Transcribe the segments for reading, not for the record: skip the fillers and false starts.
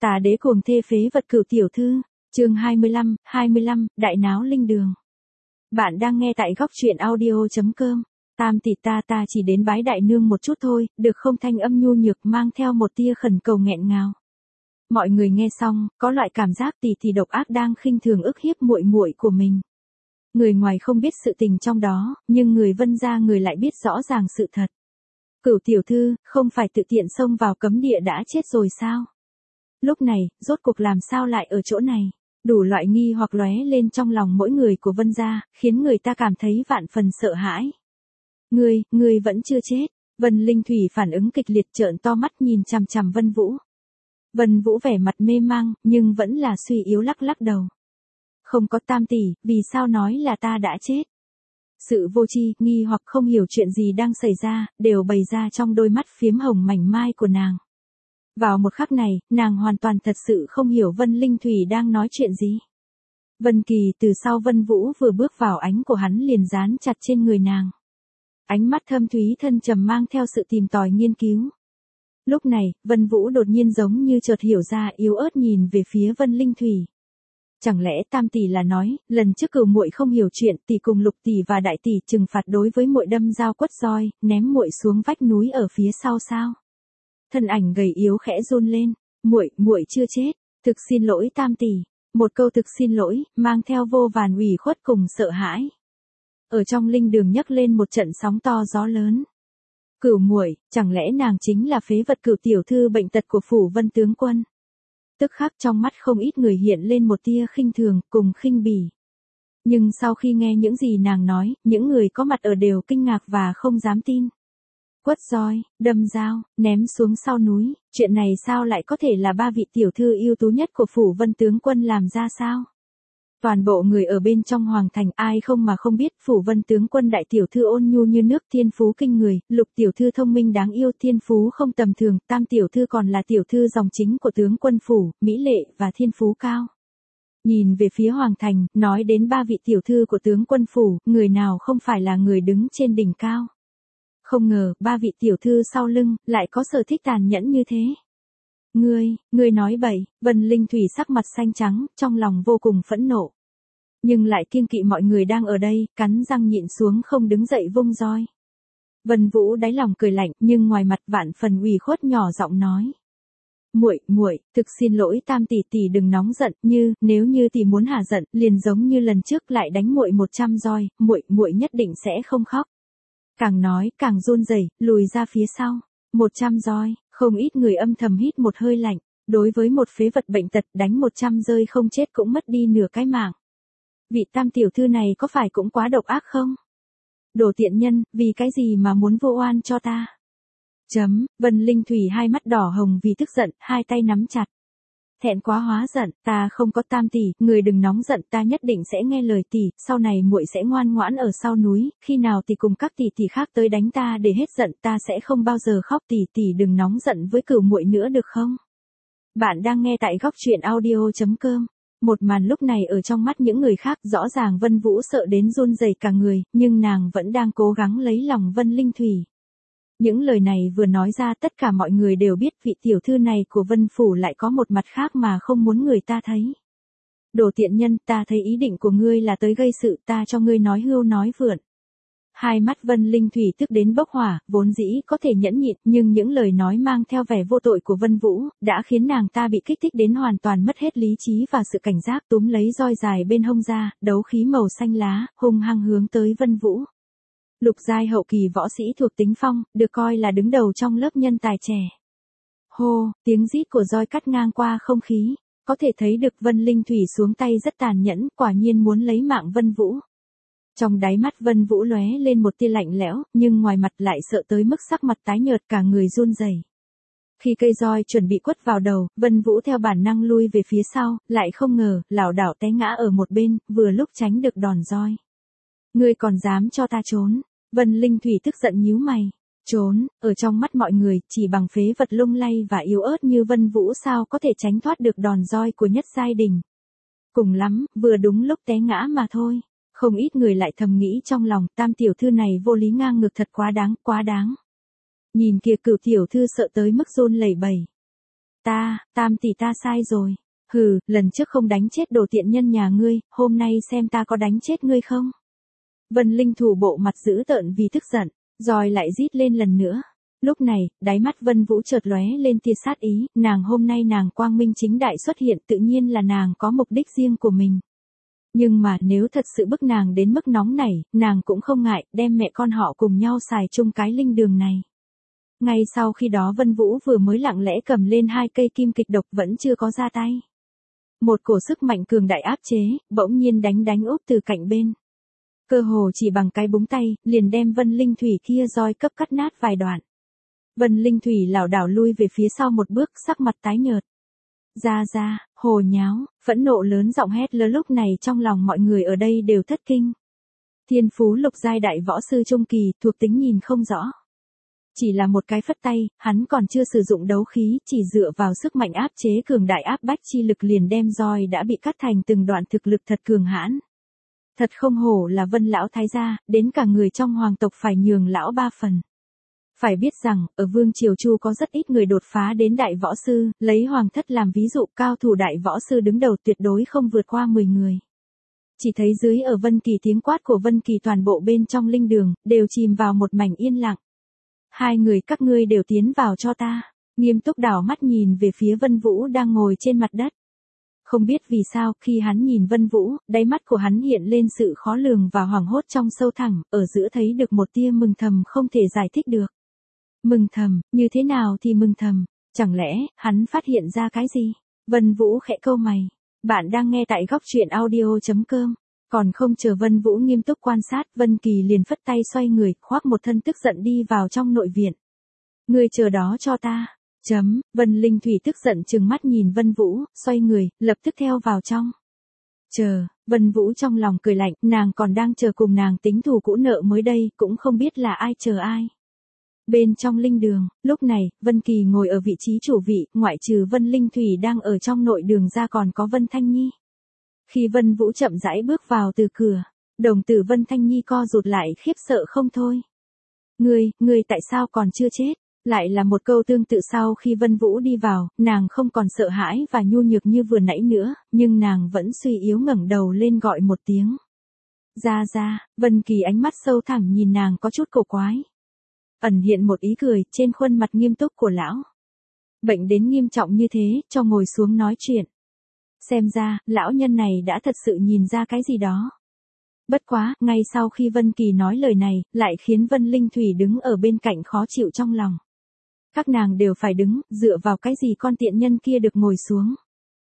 Tà đế cuồng thê phế vật Cửu tiểu thư, chương 25, đại náo linh đường. Bạn đang nghe tại góc truyện audio.com. Tam tỷ ta chỉ đến bái đại nương một chút thôi, được không? Thanh âm nhu nhược mang theo một tia khẩn cầu nghẹn ngào. Mọi người nghe xong, có loại cảm giác tỷ độc ác đang khinh thường ức hiếp muội muội của mình. Người ngoài không biết sự tình trong đó, nhưng người Vân gia người lại biết rõ ràng sự thật. Cửu tiểu thư, không phải tự tiện xông vào cấm địa đã chết rồi sao? Lúc này, rốt cuộc làm sao lại ở chỗ này? Đủ loại nghi hoặc lóe lên trong lòng mỗi người của Vân gia, khiến người ta cảm thấy vạn phần sợ hãi. Ngươi vẫn chưa chết. Vân Linh Thủy phản ứng kịch liệt, trợn to mắt nhìn chằm chằm Vân Vũ. Vân Vũ vẻ mặt mê mang, nhưng vẫn là suy yếu lắc đầu. Không có Tam tỷ, vì sao nói là ta đã chết? Sự vô tri, nghi hoặc không hiểu chuyện gì đang xảy ra, đều bày ra trong đôi mắt phiếm hồng mảnh mai của nàng. Vào một khắc này, nàng hoàn toàn thật sự không hiểu Vân Linh Thủy đang nói chuyện gì. Vân Kỳ từ sau Vân Vũ vừa bước vào, ánh của hắn liền dán chặt trên người nàng. Ánh mắt thâm thúy thân trầm mang theo sự tìm tòi nghiên cứu. Lúc này, Vân Vũ đột nhiên giống như chợt hiểu ra, yếu ớt nhìn về phía Vân Linh Thủy. Chẳng lẽ Tam tỷ là nói, lần trước Cửu muội không hiểu chuyện, tỷ cùng Lục tỷ và Đại tỷ trừng phạt đối với muội đâm dao quất roi, ném muội xuống vách núi ở phía sau sao? Thân ảnh gầy yếu khẽ run lên, muội chưa chết, thực xin lỗi Tam tỷ. Một câu thực xin lỗi, mang theo vô vàn ủy khuất cùng sợ hãi. Ở trong linh đường nhấc lên một trận sóng to gió lớn. Cửu muội, chẳng lẽ nàng chính là phế vật Cửu tiểu thư bệnh tật của phủ Vân tướng quân? Tức khắc trong mắt không ít người hiện lên một tia khinh thường cùng khinh bỉ. Nhưng sau khi nghe những gì nàng nói, những người có mặt ở đều kinh ngạc và không dám tin. Quất roi, đâm dao, ném xuống sau núi, chuyện này sao lại có thể là ba vị tiểu thư ưu tú nhất của phủ Vân tướng quân làm ra sao? Toàn bộ người ở bên trong hoàng thành ai không mà không biết phủ Vân tướng quân đại tiểu thư ôn nhu như nước, thiên phú kinh người, Lục tiểu thư thông minh đáng yêu, thiên phú không tầm thường, Tam tiểu thư còn là tiểu thư dòng chính của tướng quân phủ, mỹ lệ và thiên phú cao. Nhìn về phía hoàng thành, nói đến ba vị tiểu thư của tướng quân phủ, người nào không phải là người đứng trên đỉnh cao. Không ngờ, ba vị tiểu thư sau lưng, lại có sở thích tàn nhẫn như thế. Ngươi nói bậy. Vân Linh Thủy sắc mặt xanh trắng, trong lòng vô cùng phẫn nộ. Nhưng lại kiêng kỵ mọi người đang ở đây, cắn răng nhịn xuống không đứng dậy vung roi. Vân Vũ đáy lòng cười lạnh, nhưng ngoài mặt vạn phần ủy khuất nhỏ giọng nói. Muội, thực xin lỗi Tam tỷ đừng nóng giận, nếu như tỷ muốn hả giận, liền giống như lần trước lại đánh muội 100 roi, muội nhất định sẽ không khóc. Càng nói, càng run rẩy, lùi ra phía sau. 100 roi, không ít người âm thầm hít một hơi lạnh. Đối với một phế vật bệnh tật, đánh 100 roi không chết cũng mất đi nửa cái mạng. Vị Tam tiểu thư này có phải cũng quá độc ác không? Đồ tiện nhân, vì cái gì mà muốn vô oan cho ta? Vân Linh Thủy hai mắt đỏ hồng vì tức giận, hai tay nắm chặt. Thẹn quá hóa giận, ta không có Tam tỷ, người đừng nóng giận, ta nhất định sẽ nghe lời tỷ, sau này muội sẽ ngoan ngoãn ở sau núi, khi nào tỷ cùng các tỷ khác tới đánh ta để hết giận, ta sẽ không bao giờ khóc, tỷ đừng nóng giận với Cửu muội nữa được không? Bạn đang nghe tại góc truyện audio.com. Một màn lúc này ở trong mắt những người khác, rõ ràng Vân Vũ sợ đến run rẩy cả người, nhưng nàng vẫn đang cố gắng lấy lòng Vân Linh Thủy. Những lời này vừa nói ra, tất cả mọi người đều biết vị tiểu thư này của Vân phủ lại có một mặt khác mà không muốn người ta thấy. Đồ tiện nhân, ta thấy ý định của ngươi là tới gây sự, ta cho ngươi nói hưu nói vượn. Hai mắt Vân Linh Thủy tức đến bốc hỏa, vốn dĩ có thể nhẫn nhịn, nhưng những lời nói mang theo vẻ vô tội của Vân Vũ, đã khiến nàng ta bị kích thích đến hoàn toàn mất hết lý trí và sự cảnh giác, túm lấy roi dài bên hông ra, đấu khí màu xanh lá, hung hăng hướng tới Vân Vũ. Lục giai hậu kỳ võ sĩ thuộc tính phong, được coi là đứng đầu trong lớp nhân tài trẻ. Hô, tiếng rít của roi cắt ngang qua không khí, có thể thấy được Vân Linh Thủy xuống tay rất tàn nhẫn, quả nhiên muốn lấy mạng Vân Vũ. Trong đáy mắt Vân Vũ lóe lên một tia lạnh lẽo, nhưng ngoài mặt lại sợ tới mức sắc mặt tái nhợt, cả người run rẩy. Khi cây roi chuẩn bị quất vào đầu, Vân Vũ theo bản năng lui về phía sau, lại không ngờ, lảo đảo té ngã ở một bên, vừa lúc tránh được đòn roi. Ngươi còn dám cho ta trốn? Vân Linh Thủy tức giận nhíu mày. Trốn, ở trong mắt mọi người, chỉ bằng phế vật lung lay và yếu ớt như Vân Vũ sao có thể tránh thoát được đòn roi của nhất giai đỉnh. Cùng lắm, vừa đúng lúc té ngã mà thôi. Không ít người lại thầm nghĩ trong lòng, Tam tiểu thư này vô lý ngang ngược thật quá đáng. Nhìn kìa, Cửu tiểu thư sợ tới mức run lẩy bẩy. Tam tỷ ta sai rồi. Hừ, lần trước không đánh chết đồ tiện nhân nhà ngươi, hôm nay xem ta có đánh chết ngươi không. Vân Linh thủ bộ mặt dữ tợn vì tức giận, rồi lại rít lên lần nữa. Lúc này, đáy mắt Vân Vũ chợt lóe lên tia sát ý, nàng hôm nay nàng quang minh chính đại xuất hiện tự nhiên là nàng có mục đích riêng của mình. Nhưng mà nếu thật sự bức nàng đến mức nóng nảy, nàng cũng không ngại đem mẹ con họ cùng nhau xài chung cái linh đường này. Ngay sau khi đó Vân Vũ vừa mới lặng lẽ cầm lên 2 cây kim kịch độc vẫn chưa có ra tay. Một cổ sức mạnh cường đại áp chế, bỗng nhiên đánh úp từ cạnh bên. Cơ hồ chỉ bằng cái búng tay, liền đem Vân Linh Thủy kia roi cấp cắt nát vài đoạn. Vân Linh Thủy lảo đảo lui về phía sau một bước, sắc mặt tái nhợt. Ra, hồ nháo, phẫn nộ lớn giọng hét lớn lúc này trong lòng mọi người ở đây đều thất kinh. Thiên phú lục giai đại võ sư trung kỳ, thuộc tính nhìn không rõ. Chỉ là một cái phất tay, hắn còn chưa sử dụng đấu khí, chỉ dựa vào sức mạnh áp chế cường đại áp bách chi lực liền đem roi đã bị cắt thành từng đoạn thực lực thật cường hãn. Thật không hổ là Vân lão thái gia, đến cả người trong hoàng tộc phải nhường lão 3 phần. Phải biết rằng, ở Vương Triều Chu có rất ít người đột phá đến đại võ sư, lấy hoàng thất làm ví dụ cao thủ đại võ sư đứng đầu tuyệt đối không vượt qua 10 người. Chỉ thấy dưới ở Vân Kỳ tiếng quát của Vân Kỳ toàn bộ bên trong linh đường, đều chìm vào một mảnh yên lặng. 2 người các ngươi đều tiến vào cho ta, nghiêm túc đảo mắt nhìn về phía Vân Vũ đang ngồi trên mặt đất. Không biết vì sao, khi hắn nhìn Vân Vũ, đáy mắt của hắn hiện lên sự khó lường và hoảng hốt trong sâu thẳm, ở giữa thấy được một tia mừng thầm không thể giải thích được. Mừng thầm, như thế nào thì mừng thầm, chẳng lẽ, hắn phát hiện ra cái gì? Vân Vũ khẽ cau mày. Bạn đang nghe tại góc truyện audio.com. Còn không chờ Vân Vũ nghiêm túc quan sát, Vân Kỳ liền phất tay xoay người, khoác một thân tức giận đi vào trong nội viện. Ngươi chờ đó cho ta. Vân Linh Thủy tức giận trừng mắt nhìn Vân Vũ, xoay người, lập tức theo vào trong. Chờ, Vân Vũ trong lòng cười lạnh, nàng còn đang chờ cùng nàng tính thù cũ nợ mới đây, cũng không biết là ai chờ ai. Bên trong linh đường, lúc này, Vân Kỳ ngồi ở vị trí chủ vị, ngoại trừ Vân Linh Thủy đang ở trong nội đường ra còn có Vân Thanh Nhi. Khi Vân Vũ chậm rãi bước vào từ cửa, đồng tử Vân Thanh Nhi co rụt lại khiếp sợ không thôi. Ngươi tại sao còn chưa chết? Lại là một câu tương tự sau khi Vân Vũ đi vào, nàng không còn sợ hãi và nhu nhược như vừa nãy nữa, nhưng nàng vẫn suy yếu ngẩng đầu lên gọi một tiếng. Ra, Vân Kỳ ánh mắt sâu thẳm nhìn nàng có chút cổ quái. Ẩn hiện một ý cười trên khuôn mặt nghiêm túc của lão. Bệnh đến nghiêm trọng như thế, cho ngồi xuống nói chuyện. Xem ra, lão nhân này đã thật sự nhìn ra cái gì đó. Bất quá, ngay sau khi Vân Kỳ nói lời này, lại khiến Vân Linh Thủy đứng ở bên cạnh khó chịu trong lòng. Các nàng đều phải đứng, dựa vào cái gì con tiện nhân kia được ngồi xuống.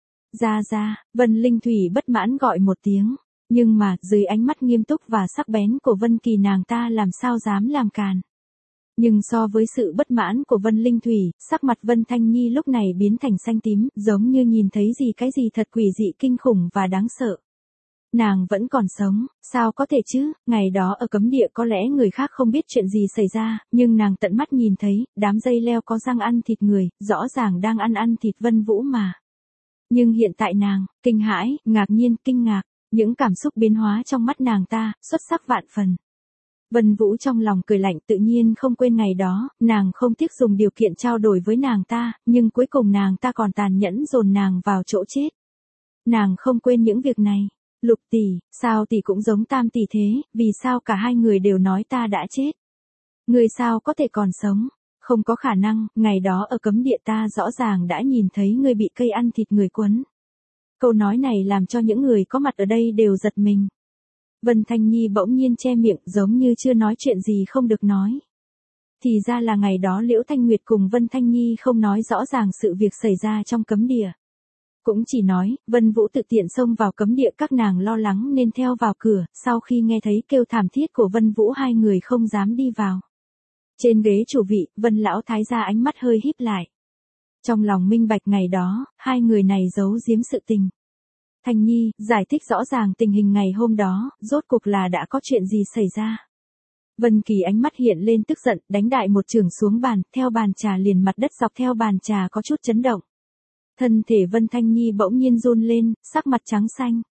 Ra, Vân Linh Thủy bất mãn gọi một tiếng. Nhưng mà, dưới ánh mắt nghiêm túc và sắc bén của Vân Kỳ nàng ta làm sao dám làm càn. Nhưng so với sự bất mãn của Vân Linh Thủy, sắc mặt Vân Thanh Nhi lúc này biến thành xanh tím, giống như nhìn thấy cái gì thật quỷ dị kinh khủng và đáng sợ. Nàng vẫn còn sống, sao có thể chứ, ngày đó ở cấm địa có lẽ người khác không biết chuyện gì xảy ra, nhưng nàng tận mắt nhìn thấy, đám dây leo có răng ăn thịt người, rõ ràng đang ăn thịt Vân Vũ mà. Nhưng hiện tại nàng, kinh hãi, ngạc nhiên, kinh ngạc, những cảm xúc biến hóa trong mắt nàng ta, xuất sắc vạn phần. Vân Vũ trong lòng cười lạnh tự nhiên không quên ngày đó, nàng không tiếc dùng điều kiện trao đổi với nàng ta, nhưng cuối cùng nàng ta còn tàn nhẫn dồn nàng vào chỗ chết. Nàng không quên những việc này. Lục tỷ, sao tỷ cũng giống Tam tỷ thế, vì sao cả 2 người đều nói ta đã chết? Người sao có thể còn sống? Không có khả năng, ngày đó ở cấm địa ta rõ ràng đã nhìn thấy người bị cây ăn thịt người quấn. Câu nói này làm cho những người có mặt ở đây đều giật mình. Vân Thanh Nhi bỗng nhiên che miệng giống như chưa nói chuyện gì không được nói. Thì ra là ngày đó Liễu Thanh Nguyệt cùng Vân Thanh Nhi không nói rõ ràng sự việc xảy ra trong cấm địa. Cũng chỉ nói, Vân Vũ tự tiện xông vào cấm địa các nàng lo lắng nên theo vào cửa, sau khi nghe thấy kêu thảm thiết của Vân Vũ 2 người không dám đi vào. Trên ghế chủ vị, Vân lão thái gia ánh mắt hơi híp lại. Trong lòng minh bạch ngày đó, 2 người này giấu giếm sự tình. Thanh Nhi, giải thích rõ ràng tình hình ngày hôm đó, rốt cuộc là đã có chuyện gì xảy ra. Vân Kỳ ánh mắt hiện lên tức giận, đánh đại một chưởng xuống bàn, theo bàn trà liền mặt đất dọc theo bàn trà có chút chấn động. Thân thể Vân Thanh Nhi bỗng nhiên run lên, sắc mặt trắng xanh.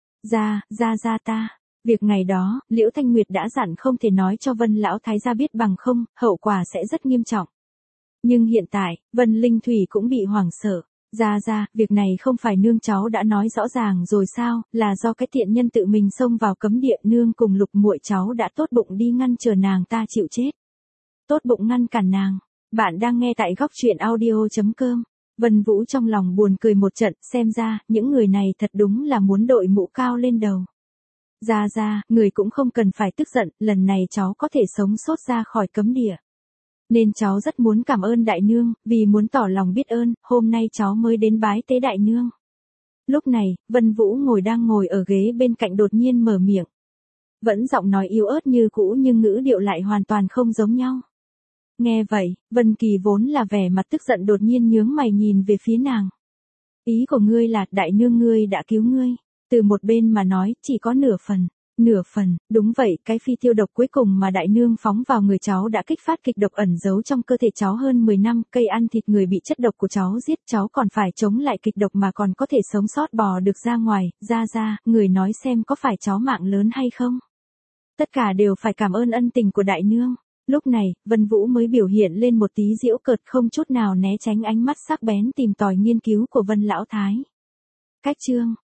Ra ta. Việc ngày đó, Liễu Thanh Nguyệt đã dặn không thể nói cho Vân lão thái gia biết bằng không, hậu quả sẽ rất nghiêm trọng. Nhưng hiện tại, Vân Linh Thủy cũng bị hoảng sợ. Ra, việc này không phải nương cháu đã nói rõ ràng rồi sao, là do cái tiện nhân tự mình xông vào cấm địa, nương cùng Lục muội cháu đã tốt bụng đi ngăn chờ nàng ta chịu chết. Tốt bụng ngăn cản nàng. Bạn đang nghe tại góc truyện audio.com. Vân Vũ trong lòng buồn cười một trận, xem ra, những người này thật đúng là muốn đội mũ cao lên đầu. Ra, người cũng không cần phải tức giận, lần này cháu có thể sống sót ra khỏi cấm địa. Nên cháu rất muốn cảm ơn đại nương, vì muốn tỏ lòng biết ơn, hôm nay cháu mới đến bái tế đại nương. Lúc này, Vân Vũ đang ngồi ở ghế bên cạnh đột nhiên mở miệng. Vẫn giọng nói yếu ớt như cũ nhưng ngữ điệu lại hoàn toàn không giống nhau. Nghe vậy, Vân Kỳ vốn là vẻ mặt tức giận đột nhiên nhướng mày nhìn về phía nàng. Ý của ngươi là đại nương ngươi đã cứu ngươi. Từ một bên mà nói, chỉ có nửa phần. Nửa phần, đúng vậy, cái phi tiêu độc cuối cùng mà đại nương phóng vào người cháu đã kích phát kịch độc ẩn giấu trong cơ thể cháu hơn 10 năm, cây ăn thịt người bị chất độc của cháu giết, cháu còn phải chống lại kịch độc mà còn có thể sống sót bò được ra ngoài, ra, người nói xem có phải cháu mạng lớn hay không? Tất cả đều phải cảm ơn ân tình của đại nương. Lúc này, Vân Vũ mới biểu hiện lên một tí giễu cợt không chút nào né tránh ánh mắt sắc bén tìm tòi nghiên cứu của Vân Lão Thái. Cách chương